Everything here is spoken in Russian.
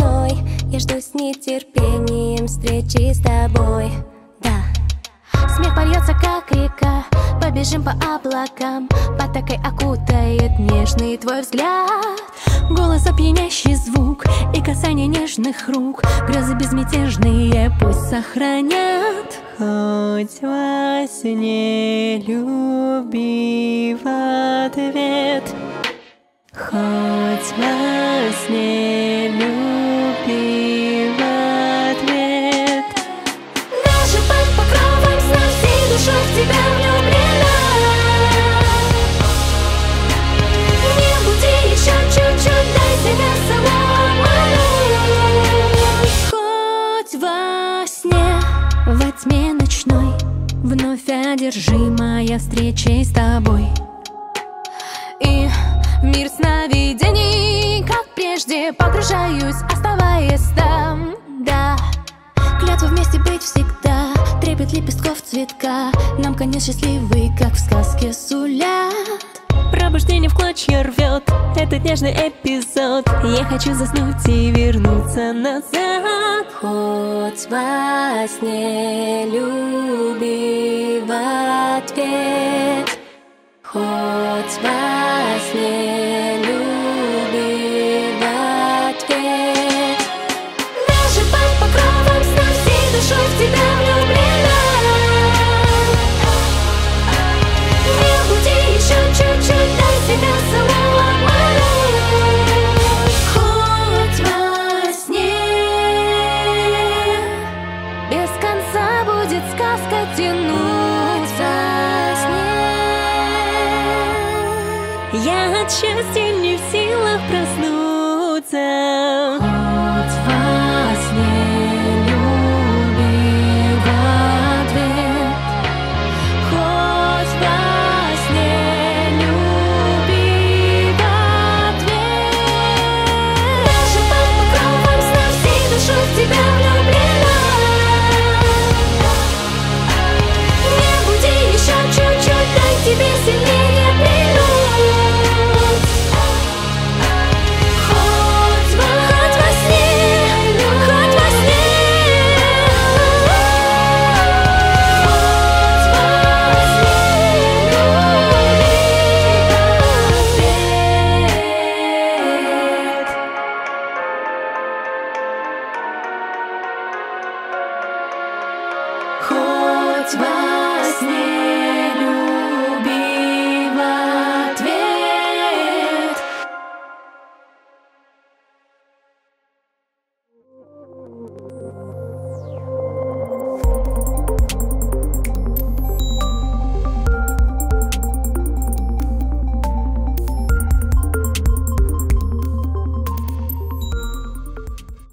ночной. Я жду с нетерпением встречи с тобой. Да. Смех польется, как река, побежим по облакам. Потокой окутает нежный твой взгляд. Голос, опьянящий звук и касание нежных рук. Грезы безмятежные пусть сохранят. Хоть во сне люби в ответ. Хоть во сне люби в ответ. Даже под покровом сна всей душой в тебя влюблена. Не буди еще чуть-чуть, дай себя собой обмануть. Хоть во сне, во тьме ночной, вновь одержимая встречей с тобой. И в мир сновидений, как прежде, погружаюсь, оставаясь там. Да, клятва вместе быть всегда, трепет лепестков цветка. Нам конец счастливый, как в сказке сулят. Пробуждение в клочья рвет этот нежный эпизод. Я хочу заснуть и вернуться назад. Хоть во сне люби в ответ. Хоть во сне